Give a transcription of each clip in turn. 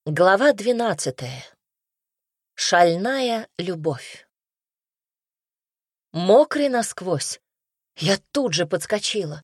Глава 12. Шальная любовь. Мокрый насквозь. Я тут же подскочила.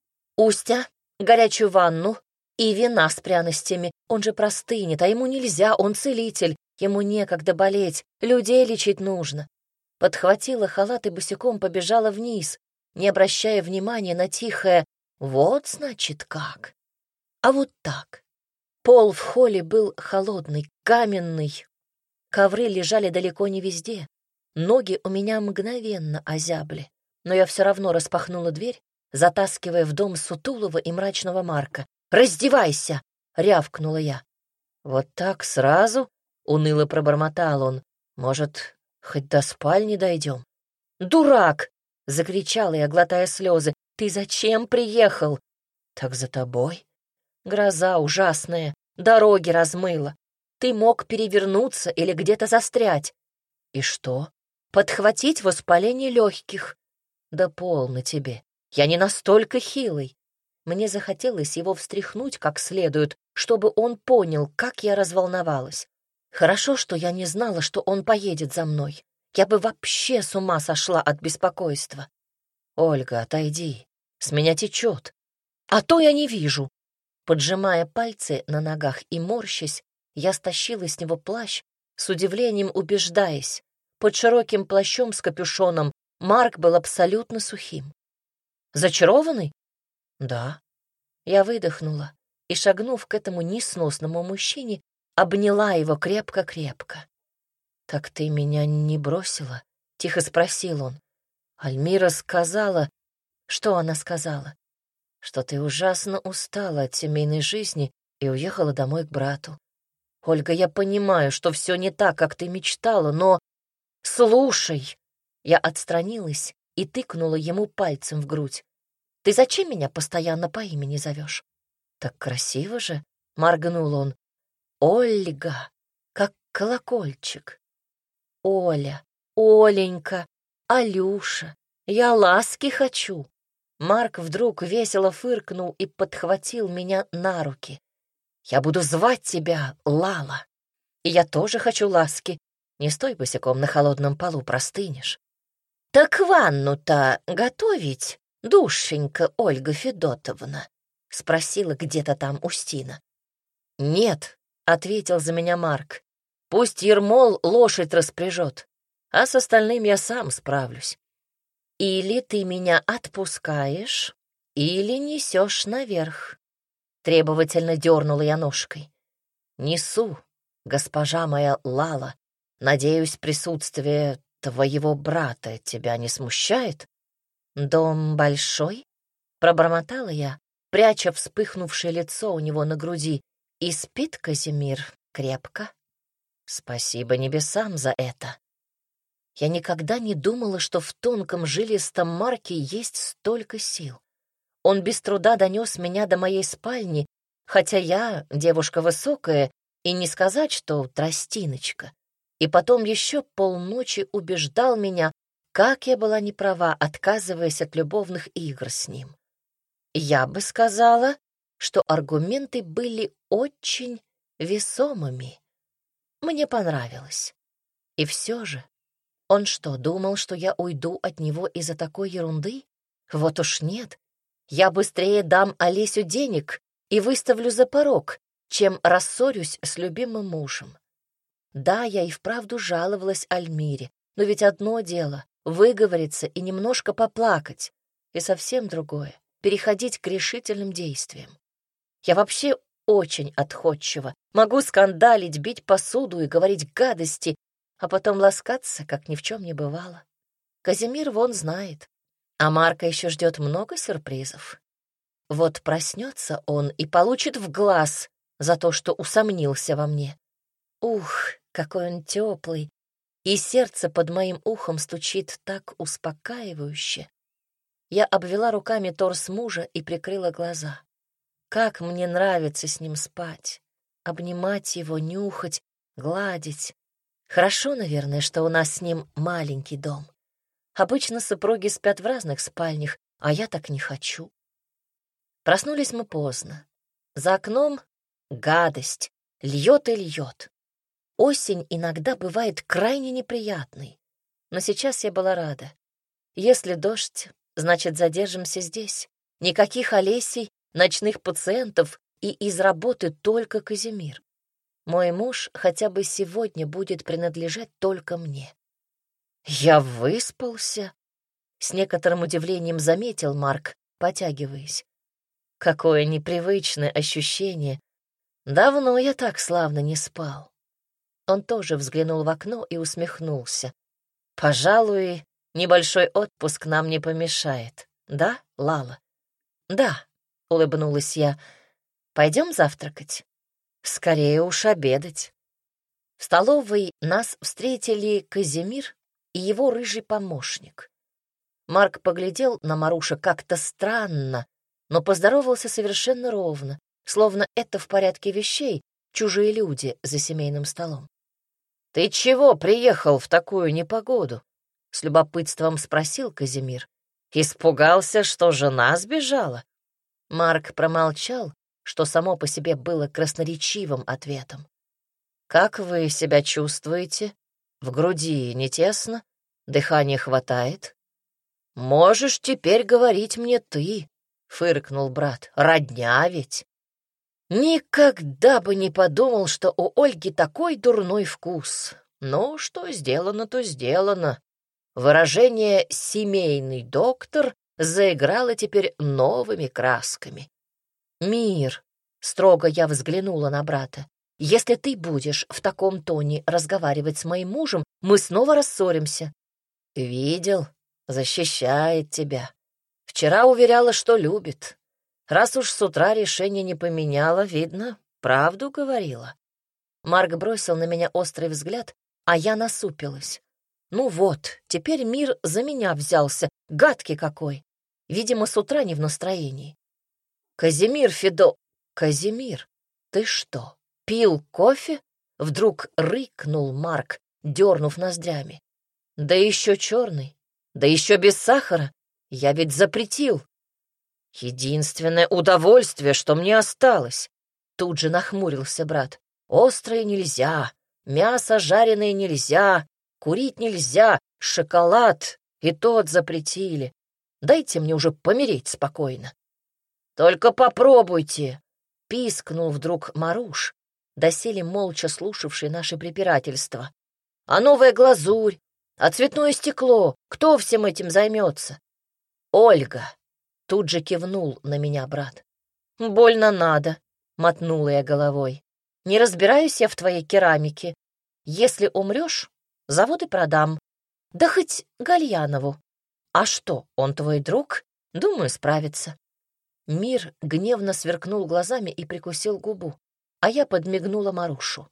Устя, горячую ванну и вина с пряностями. Он же простынет, а ему нельзя, он целитель. Ему некогда болеть, людей лечить нужно. Подхватила халат и босиком побежала вниз, не обращая внимания на тихое «вот, значит, как». А вот так. Пол в холле был холодный, каменный. Ковры лежали далеко не везде. Ноги у меня мгновенно озябли. Но я все равно распахнула дверь, затаскивая в дом сутулого и мрачного Марка. «Раздевайся!» — рявкнула я. «Вот так сразу?» — уныло пробормотал он. «Может, хоть до спальни дойдем?» «Дурак!» — закричала я, глотая слезы. «Ты зачем приехал?» «Так за тобой». Гроза ужасная, дороги размыла. Ты мог перевернуться или где-то застрять. И что? Подхватить воспаление легких. Да полно тебе. Я не настолько хилый. Мне захотелось его встряхнуть как следует, чтобы он понял, как я разволновалась. Хорошо, что я не знала, что он поедет за мной. Я бы вообще с ума сошла от беспокойства. Ольга, отойди. С меня течет. А то я не вижу. Поджимая пальцы на ногах и морщась, я стащила с него плащ, с удивлением убеждаясь. Под широким плащом с капюшоном Марк был абсолютно сухим. «Зачарованный?» «Да». Я выдохнула и, шагнув к этому несносному мужчине, обняла его крепко-крепко. «Так ты меня не бросила?» — тихо спросил он. «Альмира сказала...» «Что она сказала?» «Что ты ужасно устала от семейной жизни и уехала домой к брату. Ольга, я понимаю, что все не так, как ты мечтала, но... Слушай!» Я отстранилась и тыкнула ему пальцем в грудь. «Ты зачем меня постоянно по имени зовешь?» «Так красиво же!» — моргнул он. «Ольга, как колокольчик. Оля, Оленька, Алюша, я ласки хочу». Марк вдруг весело фыркнул и подхватил меня на руки. «Я буду звать тебя Лала. И я тоже хочу ласки. Не стой босиком на холодном полу, простынешь». «Так ванну-то готовить, душенька Ольга Федотовна?» — спросила где-то там Устина. «Нет», — ответил за меня Марк. «Пусть Ермол лошадь распряжет, а с остальным я сам справлюсь. Или ты меня отпускаешь, или несешь наверх». Требовательно дернула я ножкой. «Несу, госпожа моя Лала. Надеюсь, присутствие твоего брата тебя не смущает?» «Дом большой?» — пробормотала я, пряча вспыхнувшее лицо у него на груди. «И спит Казимир крепко?» «Спасибо небесам за это». Я никогда не думала, что в тонком жилистом Марке есть столько сил. Он без труда донес меня до моей спальни, хотя я девушка высокая, и не сказать, что тростиночка. И потом еще полночи убеждал меня, как я была неправа, отказываясь от любовных игр с ним. Я бы сказала, что аргументы были очень весомыми. Мне понравилось. И все же... Он что, думал, что я уйду от него из-за такой ерунды? Вот уж нет. Я быстрее дам Олесю денег и выставлю за порог, чем рассорюсь с любимым мужем. Да, я и вправду жаловалась Альмире, но ведь одно дело — выговориться и немножко поплакать, и совсем другое — переходить к решительным действиям. Я вообще очень отходчива, могу скандалить, бить посуду и говорить гадости, а потом ласкаться, как ни в чем не бывало. Казимир вон знает, а Марка еще ждет много сюрпризов. Вот проснется он и получит в глаз за то, что усомнился во мне. Ух, какой он теплый, и сердце под моим ухом стучит так успокаивающе. Я обвела руками торс мужа и прикрыла глаза. Как мне нравится с ним спать, обнимать его, нюхать, гладить. Хорошо, наверное, что у нас с ним маленький дом. Обычно супруги спят в разных спальнях, а я так не хочу. Проснулись мы поздно. За окном гадость, Льет и льет. Осень иногда бывает крайне неприятной, но сейчас я была рада. Если дождь, значит, задержимся здесь. Никаких Олесей, ночных пациентов и из работы только Казимир. Мой муж хотя бы сегодня будет принадлежать только мне. Я выспался, с некоторым удивлением заметил Марк, потягиваясь. Какое непривычное ощущение. Давно я так славно не спал. Он тоже взглянул в окно и усмехнулся. Пожалуй, небольшой отпуск нам не помешает. Да, Лала? Да, улыбнулась я. Пойдем завтракать? Скорее уж обедать. В столовой нас встретили Казимир и его рыжий помощник. Марк поглядел на Маруша как-то странно, но поздоровался совершенно ровно, словно это в порядке вещей, чужие люди за семейным столом. «Ты чего приехал в такую непогоду?» — с любопытством спросил Казимир. «Испугался, что жена сбежала?» Марк промолчал, что само по себе было красноречивым ответом. «Как вы себя чувствуете? В груди не тесно? Дыхания хватает?» «Можешь теперь говорить мне ты», — фыркнул брат. «Родня ведь». Никогда бы не подумал, что у Ольги такой дурной вкус. Но что сделано, то сделано. Выражение «семейный доктор» заиграло теперь новыми красками. «Мир», — строго я взглянула на брата, «если ты будешь в таком тоне разговаривать с моим мужем, мы снова рассоримся». «Видел, защищает тебя. Вчера уверяла, что любит. Раз уж с утра решение не поменяла, видно, правду говорила». Марк бросил на меня острый взгляд, а я насупилась. Ну вот, теперь мир за меня взялся, гадкий какой. Видимо, с утра не в настроении. «Казимир Казимир, ты что, пил кофе?» Вдруг рыкнул Марк, дернув ноздрями. «Да еще черный, да еще без сахара. Я ведь запретил». «Единственное удовольствие, что мне осталось», — тут же нахмурился брат. «Острое нельзя, мясо жареное нельзя, курить нельзя, шоколад и тот запретили. Дайте мне уже помереть спокойно». «Только попробуйте», — пискнул вдруг Маруш, доселе молча слушавший наши препирательства. «А новая глазурь, а цветное стекло, кто всем этим займется?» «Ольга», — тут же кивнул на меня брат. «Больно надо», — мотнула я головой. «Не разбираюсь я в твоей керамике. Если умрешь, завод и продам. Да хоть Гальянову. А что, он твой друг? Думаю, справится». Мир гневно сверкнул глазами и прикусил губу, а я подмигнула Марушу.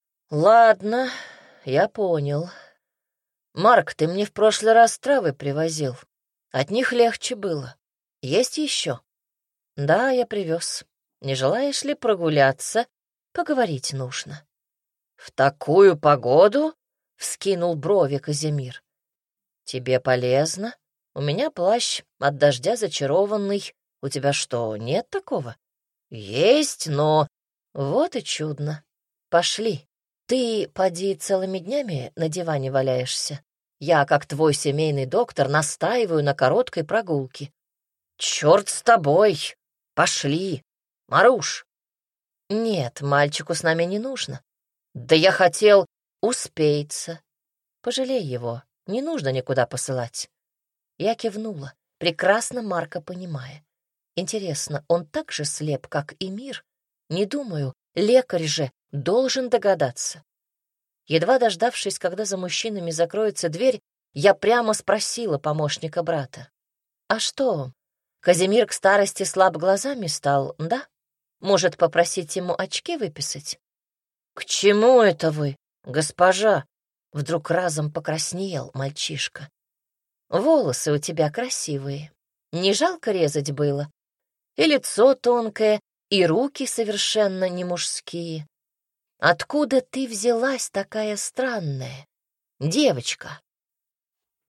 «Ладно, я понял. Марк, ты мне в прошлый раз травы привозил. От них легче было. Есть еще?» «Да, я привез. Не желаешь ли прогуляться? Поговорить нужно». «В такую погоду?» — вскинул брови Казимир. «Тебе полезно? У меня плащ от дождя зачарованный. У тебя что, нет такого?» «Есть, но...» «Вот и чудно. Пошли. Ты, поди, целыми днями на диване валяешься. Я, как твой семейный доктор, настаиваю на короткой прогулке». «Черт с тобой! Пошли! Маруш!» «Нет, мальчику с нами не нужно». «Да я хотел...» «Успеется. Пожалей его, не нужно никуда посылать». Я кивнула, прекрасно Марка понимая. Интересно, он так же слеп, как и мир? Не думаю, лекарь же должен догадаться. Едва дождавшись, когда за мужчинами закроется дверь, я прямо спросила помощника брата. «А что, Казимир к старости слаб глазами стал, да? Может, попросить ему очки выписать?» «К чему это вы, госпожа?» Вдруг разом покраснел мальчишка. «Волосы у тебя красивые. Не жалко резать было? И лицо тонкое, и руки совершенно не мужские. Откуда ты взялась такая странная? Девочка,